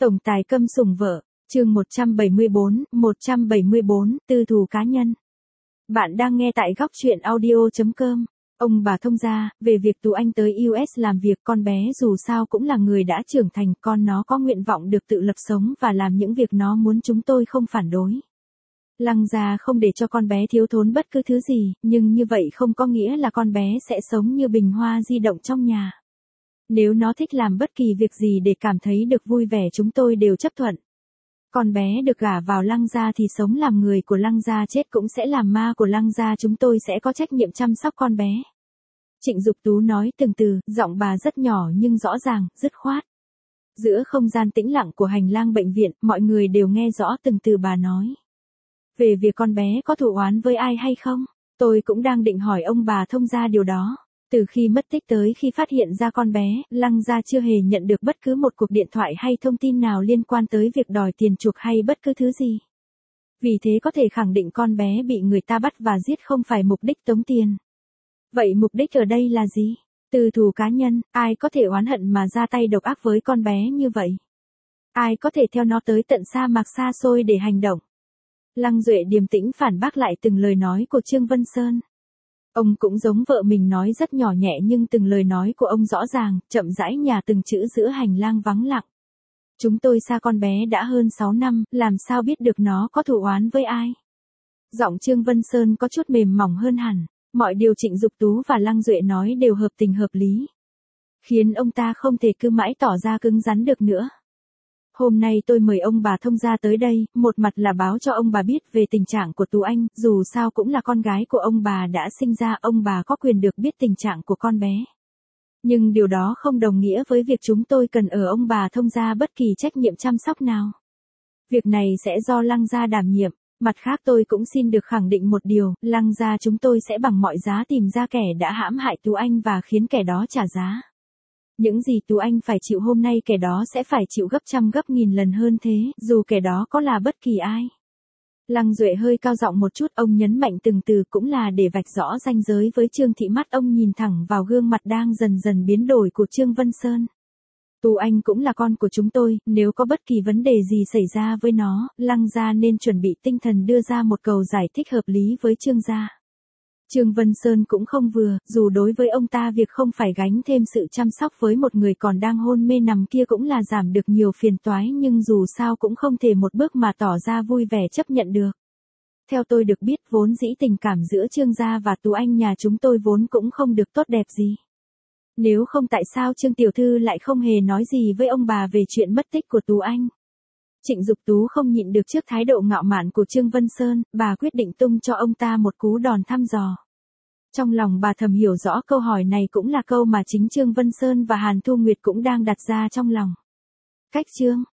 Tổng tài câm sủng vợ, chương 174, tư thù cá nhân. Bạn đang nghe tại góc truyện audio.com. Ông bà thông gia, về việc Tú Anh tới US làm việc, con bé dù sao cũng là người đã trưởng thành, con nó có nguyện vọng được tự lập sống và làm những việc nó muốn, chúng tôi không phản đối. Lăng gia không để cho con bé thiếu thốn bất cứ thứ gì, nhưng như vậy không có nghĩa là con bé sẽ sống như bình hoa di động trong nhà. Nếu nó thích làm bất kỳ việc gì để cảm thấy được vui vẻ, chúng tôi đều chấp thuận. Con bé được gả vào Lăng gia thì sống làm người của Lăng gia, chết cũng sẽ làm ma của Lăng gia, chúng tôi sẽ có trách nhiệm chăm sóc con bé. Trịnh Dục Tú nói từng từ, giọng bà rất nhỏ nhưng rõ ràng, dứt khoát. Giữa không gian tĩnh lặng của hành lang bệnh viện, mọi người đều nghe rõ từng từ bà nói. Về việc con bé có thù oán với ai hay không, tôi cũng đang định hỏi ông bà thông gia điều đó. Từ khi mất tích tới khi phát hiện ra con bé, Lăng gia chưa hề nhận được bất cứ một cuộc điện thoại hay thông tin nào liên quan tới việc đòi tiền chuộc hay bất cứ thứ gì. Vì thế có thể khẳng định con bé bị người ta bắt và giết không phải mục đích tống tiền. Vậy mục đích ở đây là gì? Tư thù cá nhân, ai có thể oán hận mà ra tay độc ác với con bé như vậy? Ai có thể theo nó tới tận sa mạc xa xôi để hành động? Lăng Duệ điềm tĩnh phản bác lại từng lời nói của Trương Vân Sơn. Ông cũng giống vợ mình nói rất nhỏ nhẹ, nhưng từng lời nói của ông rõ ràng, chậm rãi nhả từng chữ giữa hành lang vắng lặng. Chúng tôi xa con bé đã hơn 6 năm, làm sao biết được nó có thù oán với ai? Giọng Trương Vân Sơn có chút mềm mỏng hơn hẳn. Mọi điều Trịnh Dục Tú và Lăng Duệ nói đều hợp tình hợp lý, khiến ông ta không thể cứ mãi tỏ ra cứng rắn được nữa. Hôm nay tôi mời ông bà thông gia tới đây, một mặt là báo cho ông bà biết về tình trạng của Tú Anh, dù sao cũng là con gái của ông bà đã sinh ra, ông bà có quyền được biết tình trạng của con bé. Nhưng điều đó không đồng nghĩa với việc chúng tôi cần ở ông bà thông gia bất kỳ trách nhiệm chăm sóc nào. Việc này sẽ do Lăng gia đảm nhiệm. Mặt khác tôi cũng xin được khẳng định một điều, Lăng gia chúng tôi sẽ bằng mọi giá tìm ra kẻ đã hãm hại Tú Anh và khiến kẻ đó trả giá. Những gì Tú Anh phải chịu hôm nay, kẻ đó sẽ phải chịu gấp trăm gấp nghìn lần hơn thế, dù kẻ đó có là bất kỳ ai. Lăng Duệ hơi cao giọng một chút, ông nhấn mạnh từng từ, cũng là để vạch rõ ranh giới với Trương Thị. Mắt ông nhìn thẳng vào gương mặt đang dần dần biến đổi của Trương Vân Sơn. Tú Anh cũng là con của chúng tôi, nếu có bất kỳ vấn đề gì xảy ra với nó, Lăng gia nên chuẩn bị tinh thần đưa ra một câu giải thích hợp lý với Trương gia. Trương Vân Sơn cũng không vừa, dù đối với ông ta việc không phải gánh thêm sự chăm sóc với một người còn đang hôn mê nằm kia cũng là giảm được nhiều phiền toái, nhưng dù sao cũng không thể một bước mà tỏ ra vui vẻ chấp nhận được. Theo tôi được biết, vốn dĩ tình cảm giữa Trương gia và Tú Anh nhà chúng tôi vốn cũng không được tốt đẹp gì. Nếu không tại sao Trương tiểu thư lại không hề nói gì với ông bà về chuyện mất tích của Tú Anh? Trịnh Dục Tú không nhịn được trước thái độ ngạo mạn của Trương Vân Sơn, bà quyết định tung cho ông ta một cú đòn thăm dò. Trong lòng bà thầm hiểu rõ câu hỏi này cũng là câu mà chính Trương Vân Sơn và Hàn Thu Nguyệt cũng đang đặt ra trong lòng. Cách Trương